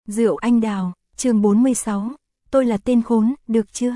Rượu anh đào, chương 46, tôi là tên khốn, được chưa?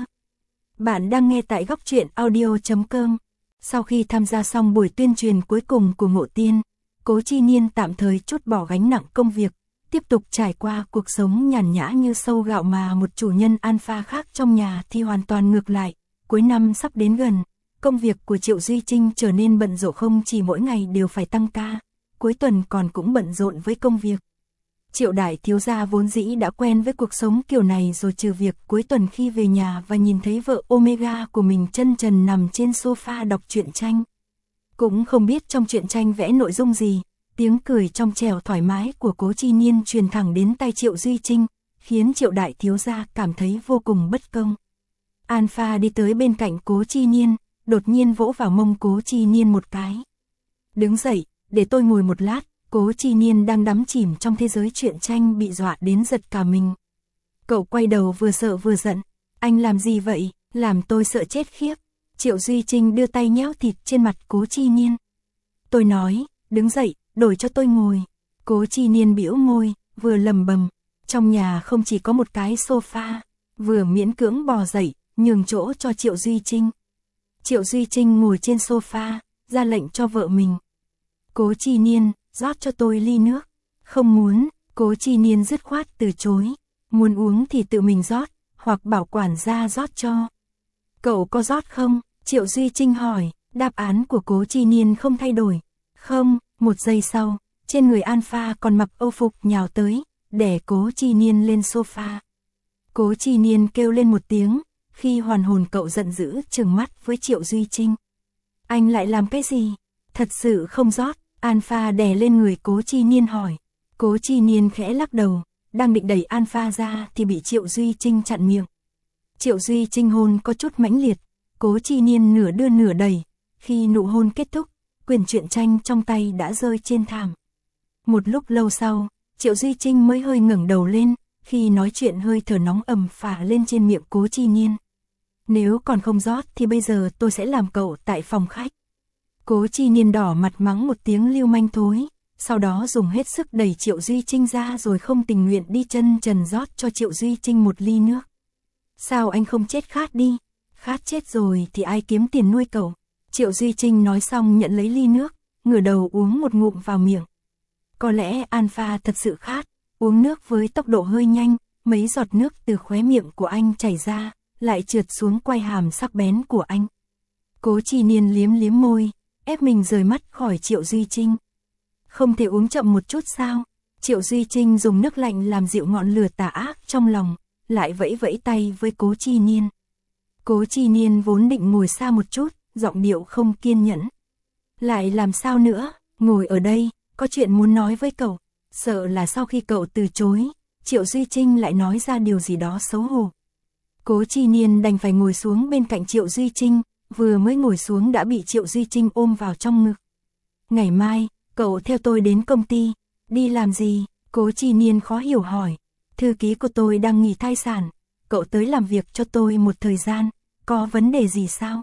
Bạn đang nghe tại góc truyện audio.com. Sau khi tham gia xong buổi tuyên truyền cuối cùng của Ngộ Tiên, Cố Chi Niên tạm thời trút bỏ gánh nặng công việc, tiếp tục trải qua cuộc sống nhàn nhã như sâu gạo mà một chủ nhân alpha khác trong nhà thì hoàn toàn ngược lại. Cuối năm sắp đến gần, công việc của Triệu Duy Trinh trở nên bận rộn, không chỉ mỗi ngày đều phải tăng ca, cuối tuần còn cũng bận rộn với công việc. Triệu đại thiếu gia vốn dĩ đã quen với cuộc sống kiểu này rồi, trừ việc cuối tuần khi về nhà và nhìn thấy vợ Omega của mình chân trần nằm trên sofa đọc truyện tranh. Cũng không biết trong truyện tranh vẽ nội dung gì, tiếng cười trong trẻo thoải mái của Cố Chi Niên truyền thẳng đến tai Triệu Duy Trinh, khiến Triệu đại thiếu gia cảm thấy vô cùng bất công. Alpha đi tới bên cạnh Cố Chi Niên, đột nhiên vỗ vào mông Cố Chi Niên một cái. Đứng dậy, để tôi ngồi một lát. Cố Chi Niên đang đắm chìm trong thế giới truyện tranh bị dọa đến giật cả mình. Cậu quay đầu vừa sợ vừa giận. Anh làm gì vậy, làm tôi sợ chết khiếp. Triệu Duy Trinh đưa tay nhéo thịt trên mặt Cố Chi Niên. Tôi nói, đứng dậy, đổi cho tôi ngồi. Cố Chi Niên bĩu môi, vừa lầm bầm. Trong nhà không chỉ có một cái sofa, vừa miễn cưỡng bò dậy, nhường chỗ cho Triệu Duy Trinh. Triệu Duy Trinh ngồi trên sofa, ra lệnh cho vợ mình. Cố Chi Niên, rót cho tôi ly nước. Không muốn, Cố Chi Niên dứt khoát từ chối. Muốn uống thì tự mình rót, hoặc bảo quản gia rót cho. Cậu có rót không? Triệu Duy Trinh hỏi. Đáp án của Cố Chi Niên không thay đổi. Không. Một giây sau, trên người Alpha còn mặc âu phục nhào tới, đè Cố Chi Niên lên sofa. Cố Chi Niên kêu lên một tiếng, khi hoàn hồn cậu giận dữ trừng mắt với Triệu Duy Trinh. Anh lại làm cái gì? Thật sự không rót. Alpha đè lên người Cố Chi Niên hỏi. Cố Chi Niên khẽ lắc đầu, đang định đẩy Alpha ra thì bị Triệu Duy Trinh chặn miệng. Triệu Duy Trinh hôn có chút mãnh liệt, Cố Chi Niên nửa đưa nửa đẩy. Khi nụ hôn kết thúc, quyển truyện tranh trong tay đã rơi trên thảm. Một lúc lâu sau, Triệu Duy Trinh mới hơi ngẩng đầu lên, khi nói chuyện hơi thở nóng ầm phả lên trên miệng Cố Chi Niên. Nếu còn không rót thì bây giờ tôi sẽ làm cậu tại phòng khách. Cố Chi Niên đỏ mặt mắng một tiếng lưu manh thối, sau đó dùng hết sức đẩy Triệu Duy Trinh ra rồi không tình nguyện đi chân trần rót cho Triệu Duy Trinh một ly nước. Sao anh không chết khát đi? Khát chết rồi thì ai kiếm tiền nuôi cậu? Triệu Duy Trinh nói xong nhận lấy ly nước, ngửa đầu uống một ngụm vào miệng. Có lẽ Alpha thật sự khát, uống nước với tốc độ hơi nhanh, mấy giọt nước từ khóe miệng của anh chảy ra, lại trượt xuống quai hàm sắc bén của anh. Cố Chi Niên liếm liếm môi, ép mình rời mắt khỏi Triệu Duy Trinh. Không thể uống chậm một chút sao? Triệu Duy Trinh dùng nước lạnh làm dịu ngọn lửa tà ác trong lòng, lại vẫy vẫy tay với Cố Chi Niên. Cố Chi Niên vốn định ngồi xa một chút, giọng điệu không kiên nhẫn. Lại làm sao nữa, ngồi ở đây, có chuyện muốn nói với cậu. Sợ là sau khi cậu từ chối, Triệu Duy Trinh lại nói ra điều gì đó xấu hổ. Cố Chi Niên đành phải ngồi xuống bên cạnh Triệu Duy Trinh, vừa mới ngồi xuống đã bị Triệu Duy Trinh ôm vào trong ngực. Ngày mai, cậu theo tôi đến công ty. Đi làm gì? Cố Chi Niên khó hiểu hỏi. Thư ký của tôi đang nghỉ thai sản. Cậu tới làm việc cho tôi một thời gian. Có vấn đề gì sao?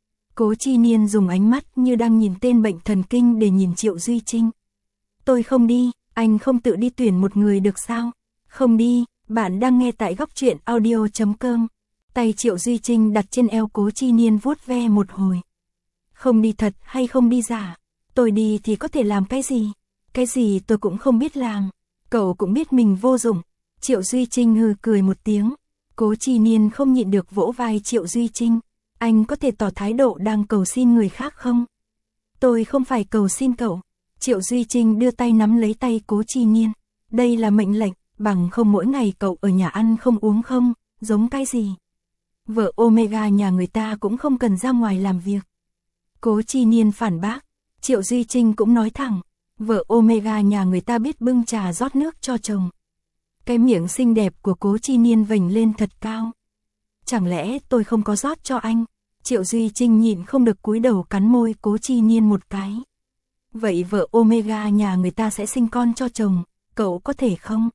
Cố Chi Niên dùng ánh mắt như đang nhìn tên bệnh thần kinh để nhìn Triệu Duy Trinh. Tôi không đi, anh không tự đi tuyển một người được sao? Không đi, bạn đang nghe tại góc truyện audio.com. Tay Triệu Duy Trinh đặt trên eo Cố Chi Niên vuốt ve một hồi. Không đi thật hay không đi giả? Tôi đi thì có thể làm cái gì? Cái gì tôi cũng không biết làm. Cậu cũng biết mình vô dụng. Triệu Duy Trinh hừ cười một tiếng. Cố Chi Niên không nhịn được vỗ vai Triệu Duy Trinh. Anh có thể tỏ thái độ đang cầu xin người khác không? Tôi không phải cầu xin cậu. Triệu Duy Trinh đưa tay nắm lấy tay Cố Chi Niên. Đây là mệnh lệnh, bằng không mỗi ngày cậu ở nhà ăn không uống không, giống cái gì? Vợ Omega nhà người ta cũng không cần ra ngoài làm việc. Cố Chi Niên phản bác. Triệu Duy Trinh cũng nói thẳng. Vợ Omega nhà người ta biết bưng trà rót nước cho chồng. Cái miệng xinh đẹp của Cố Chi Niên vểnh lên thật cao. Chẳng lẽ tôi không có rót cho anh? Triệu Duy Trinh nhịn không được cúi đầu cắn môi Cố Chi Niên một cái. Vậy vợ Omega nhà người ta sẽ sinh con cho chồng, cậu có thể không?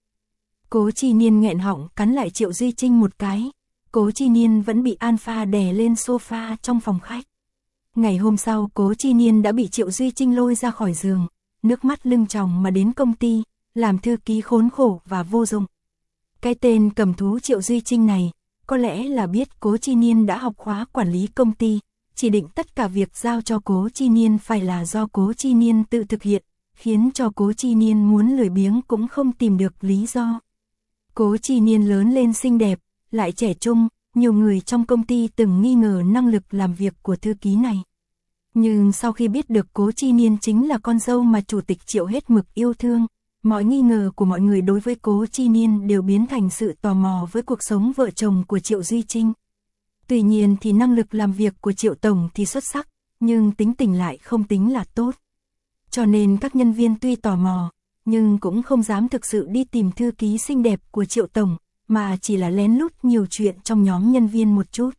Cố Chi Niên nghẹn họng cắn lại Triệu Duy Trinh một cái. Cố Chi Niên vẫn bị Alpha đè lên sofa trong phòng khách. Ngày hôm sau Cố Chi Niên đã bị Triệu Duy Trinh lôi ra khỏi giường, nước mắt lưng tròng mà đến công ty, làm thư ký khốn khổ và vô dụng. Cái tên cầm thú Triệu Duy Trinh này, có lẽ là biết Cố Chi Niên đã học khóa quản lý công ty, chỉ định tất cả việc giao cho Cố Chi Niên phải là do Cố Chi Niên tự thực hiện, khiến cho Cố Chi Niên muốn lười biếng cũng không tìm được lý do. Cố Chi Niên lớn lên xinh đẹp, lại trẻ trung, nhiều người trong công ty từng nghi ngờ năng lực làm việc của thư ký này. Nhưng sau khi biết được Cố Chi Niên chính là con dâu mà Chủ tịch Triệu hết mực yêu thương, mọi nghi ngờ của mọi người đối với Cố Chi Niên đều biến thành sự tò mò với cuộc sống vợ chồng của Triệu Duy Trinh. Tuy nhiên thì năng lực làm việc của Triệu Tổng thì xuất sắc, nhưng tính tình lại không tính là tốt. Cho nên các nhân viên tuy tò mò, nhưng cũng không dám thực sự đi tìm thư ký xinh đẹp của Triệu Tổng, mà chỉ là lén lút nhiều chuyện trong nhóm nhân viên một chút.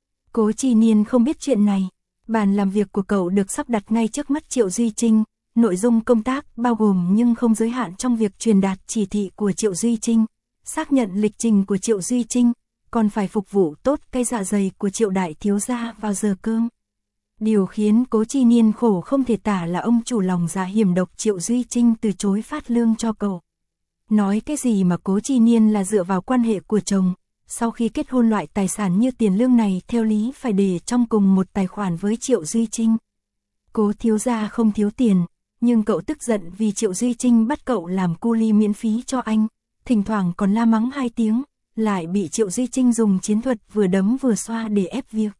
Cố Chi Niên không biết chuyện này. Bàn làm việc của cậu được sắp đặt ngay trước mắt Triệu Duy Trinh, nội dung công tác bao gồm nhưng không giới hạn trong việc truyền đạt chỉ thị của Triệu Duy Trinh, xác nhận lịch trình của Triệu Duy Trinh, còn phải phục vụ tốt cái dạ dày của Triệu đại thiếu gia vào giờ cơm. Điều khiến Cố Chi Niên khổ không thể tả là ông chủ lòng dạ hiểm độc Triệu Duy Trinh từ chối phát lương cho cậu. Nói cái gì mà Cố Chi Niên là dựa vào quan hệ của chồng, sau khi kết hôn loại tài sản như tiền lương này theo lý phải để trong cùng một tài khoản với Triệu Duy Trinh. Cố thiếu gia không thiếu tiền, nhưng cậu tức giận vì Triệu Duy Trinh bắt cậu làm cu li miễn phí cho anh, thỉnh thoảng còn la mắng 2 tiếng, lại bị Triệu Duy Trinh dùng chiến thuật vừa đấm vừa xoa để ép việc.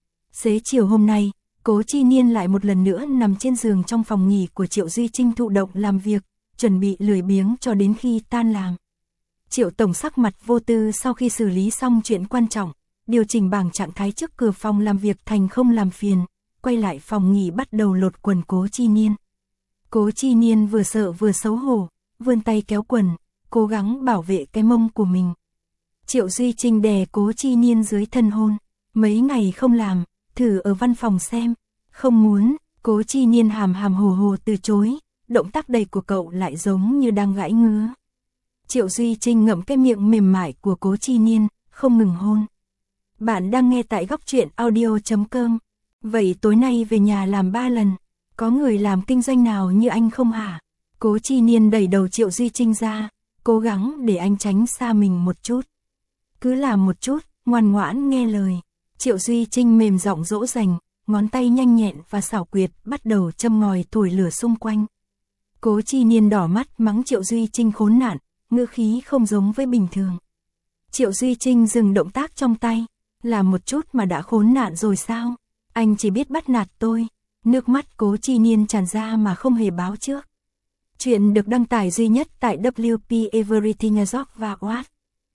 Xế chiều hôm nay, Cố Chi Niên lại một lần nữa nằm trên giường trong phòng nghỉ của Triệu Duy Trinh thụ động làm việc, chuẩn bị lười biếng cho đến khi tan làm. Triệu Tổng sắc mặt vô tư sau khi xử lý xong chuyện quan trọng, điều chỉnh bảng trạng thái trước cửa phòng làm việc thành không làm phiền, quay lại phòng nghỉ bắt đầu lột quần Cố Chi Niên. Cố Chi Niên vừa sợ vừa xấu hổ, vươn tay kéo quần, cố gắng bảo vệ cái mông của mình. Triệu Duy Trinh đè Cố Chi Niên dưới thân hôn, mấy ngày không làm, thử ở văn phòng xem, không muốn, Cố Chi Niên hàm hàm hồ hồ từ chối, động tác đầy của cậu lại giống như đang gãi ngứa. Triệu Duy Trinh ngậm cái miệng mềm mại của Cố Chi Niên, không ngừng hôn. Bạn đang nghe tại góc truyện audio.com. Vậy tối nay về nhà làm 3 lần, có người làm kinh doanh nào như anh không hả? Cố Chi Niên đẩy đầu Triệu Duy Trinh ra, cố gắng để anh tránh xa mình một chút. Cứ làm một chút, ngoan ngoãn nghe lời. Triệu Duy Trinh mềm giọng dỗ dành, ngón tay nhanh nhẹn và xảo quyệt bắt đầu châm ngòi thổi lửa xung quanh. Cố Chi Niên đỏ mắt mắng Triệu Duy Trinh khốn nạn, ngữ khí không giống với bình thường. Triệu Duy Trinh dừng động tác trong tay, làm một chút mà đã khốn nạn rồi sao? Anh chỉ biết bắt nạt tôi. Nước mắt Cố Chi Niên tràn ra mà không hề báo trước. Chuyện được đăng tải duy nhất tại WP Everything Azok và What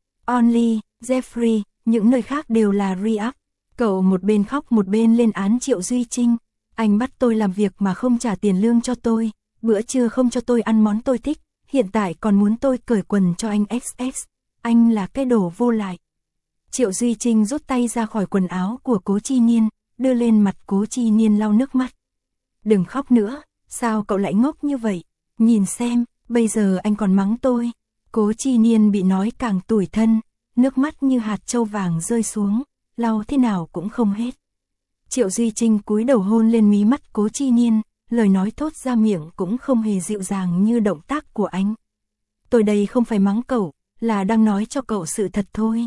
Only, Jeffrey, những nơi khác đều là React. Cậu một bên khóc một bên lên án Triệu Duy Trinh. Anh bắt tôi làm việc mà không trả tiền lương cho tôi, bữa trưa không cho tôi ăn món tôi thích, hiện tại còn muốn tôi cởi quần cho anh XX. Anh là cái đồ vô lại. Triệu Duy Trinh rút tay ra khỏi quần áo của Cố Chi Niên, đưa lên mặt Cố Chi Niên lau nước mắt. Đừng khóc nữa, sao cậu lại ngốc như vậy? Nhìn xem, bây giờ anh còn mắng tôi. Cố Chi Niên bị nói càng tủi thân, nước mắt như hạt châu vàng rơi xuống, lau thế nào cũng không hết. Triệu Duy Trinh cúi đầu hôn lên mí mắt Cố Chi Niên, lời nói thốt ra miệng cũng không hề dịu dàng như động tác của anh. Tôi đây không phải mắng cậu, là đang nói cho cậu sự thật thôi.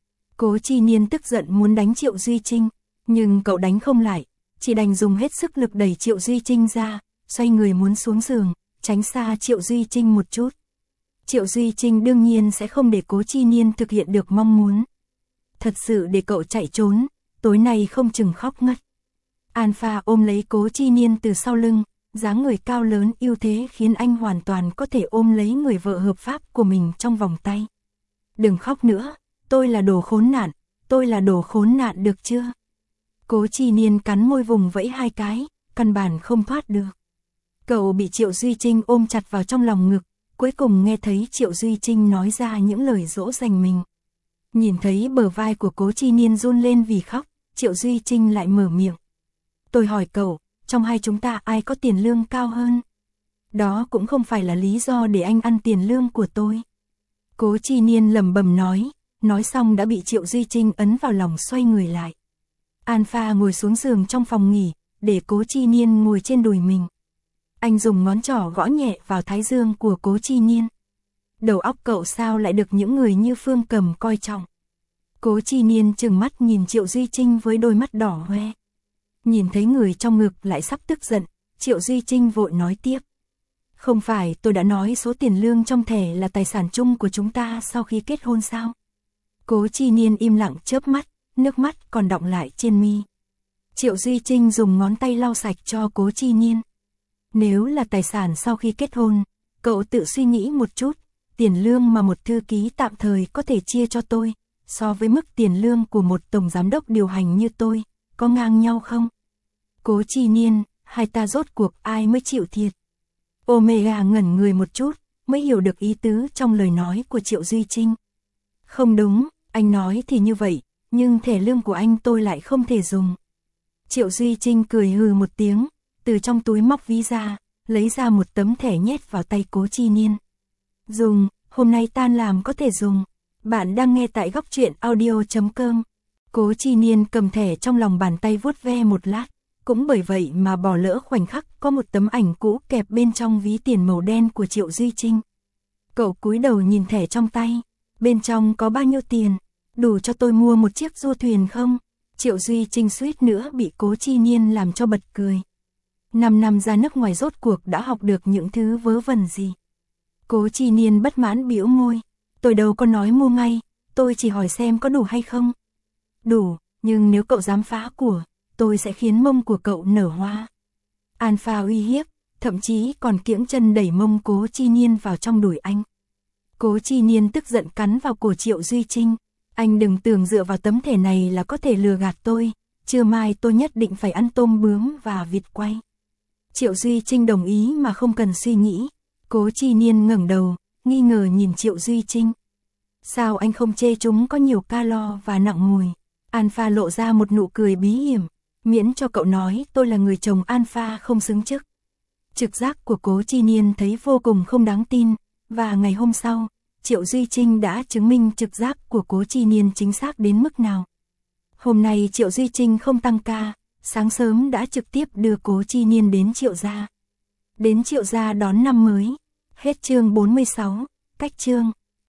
Cố Chi Niên tức giận muốn đánh Triệu Duy Trinh, nhưng cậu đánh không lại, chỉ đành dùng hết sức lực đẩy Triệu Duy Trinh ra, xoay người muốn xuống giường, tránh xa Triệu Duy Trinh một chút. Triệu Duy Trinh đương nhiên sẽ không để Cố Chi Niên thực hiện được mong muốn. Thật sự để cậu chạy trốn, tối nay không chừng khóc ngất. Alpha ôm lấy Cố Chi Niên từ sau lưng, dáng người cao lớn ưu thế khiến anh hoàn toàn có thể ôm lấy người vợ hợp pháp của mình trong vòng tay. Đừng khóc nữa, tôi là đồ khốn nạn, tôi là đồ khốn nạn được chưa? Cố Chi Niên cắn môi vùng vẫy 2 cái, căn bản không thoát được. Cậu bị Triệu Duy Trinh ôm chặt vào trong lòng ngực, cuối cùng nghe thấy Triệu Duy Trinh nói ra những lời dỗ dành mình. Nhìn thấy bờ vai của Cố Chi Niên run lên vì khóc, Triệu Duy Trinh lại mở miệng. Tôi hỏi cậu, trong hai chúng ta ai có tiền lương cao hơn? Đó cũng không phải là lý do để anh ăn tiền lương của tôi. Cố Chi Niên lẩm bẩm nói xong đã bị Triệu Duy Trinh ấn vào lòng xoay người lại. Alpha ngồi xuống giường trong phòng nghỉ, để Cố Chi Niên ngồi trên đùi mình. Anh dùng ngón trỏ gõ nhẹ vào thái dương của Cố Chi Niên. đầu óc cậu sao lại được những người như Phương Cầm coi trọng. Cố Chi Niên trừng mắt nhìn Triệu Duy Trinh với đôi mắt đỏ hoe. Nhìn thấy người trong ngực lại sắp tức giận, Triệu Duy Trinh vội nói tiếp. Không phải tôi đã nói số tiền lương trong thẻ là tài sản chung của chúng ta sau khi kết hôn sao? Cố Chi Niên im lặng chớp mắt, nước mắt còn đọng lại trên mi. Triệu Duy Trinh dùng ngón tay lau sạch cho Cố Chi Niên. Nếu là tài sản sau khi kết hôn, cậu tự suy nghĩ một chút, tiền lương mà một thư ký tạm thời có thể chia cho tôi, so với mức tiền lương của một tổng giám đốc điều hành như tôi, có ngang nhau không? Cố Chi Niên, hai ta rốt cuộc ai mới chịu thiệt? Omega ngẩn người một chút, mới hiểu được ý tứ trong lời nói của Triệu Duy Trinh. Không đúng, anh nói thì như vậy, nhưng thẻ lương của anh tôi lại không thể dùng. Triệu Duy Trinh cười hừ một tiếng, từ trong túi móc ví ra, lấy ra một tấm thẻ nhét vào tay Cố Chi Niên. Dùng, hôm nay tan làm có thể dùng. Bạn đang nghe tại góc truyện audio.com. Cố Chi Niên cầm thẻ trong lòng bàn tay vuốt ve một lát, cũng bởi vậy mà bỏ lỡ khoảnh khắc có một tấm ảnh cũ kẹp bên trong ví tiền màu đen của Triệu Duy Trinh. Cậu cúi đầu nhìn thẻ trong tay, bên trong có bao nhiêu tiền, đủ cho tôi mua một chiếc du thuyền không? Triệu Duy Trinh suýt nữa bị Cố Chi Niên làm cho bật cười. 5 năm ra nước ngoài rốt cuộc đã học được những thứ vớ vẩn gì? Cố Chi Niên bất mãn bĩu môi, tôi đâu có nói mua ngay, tôi chỉ hỏi xem có đủ hay không. Đủ, nhưng nếu cậu dám phá của, tôi sẽ khiến mông của cậu nở hoa. Alpha uy hiếp, thậm chí còn kiễng chân đẩy mông Cố Chi Niên vào trong đùi anh. Cố Chi Niên tức giận cắn vào cổ Triệu Duy Trinh. Anh đừng tưởng dựa vào tấm thẻ này là có thể lừa gạt tôi, trưa mai tôi nhất định phải ăn tôm bướm và vịt quay. Triệu Duy Trinh đồng ý mà không cần suy nghĩ. Cố Chi Niên ngẩng đầu, nghi ngờ nhìn Triệu Duy Trinh. Sao anh không chê chúng có nhiều calo và nặng mùi? Alpha lộ ra một nụ cười bí hiểm, miễn cho cậu nói tôi là người chồng Alpha không xứng chức. Trực giác của Cố Chi Niên thấy vô cùng không đáng tin, và ngày hôm sau, Triệu Duy Trinh đã chứng minh trực giác của Cố Chi Niên chính xác đến mức nào. Hôm nay Triệu Duy Trinh không tăng ca, sáng sớm đã trực tiếp đưa Cố Chi Niên đến Triệu gia. Đến Triệu gia đón năm mới. Hết chương 46, cách chương.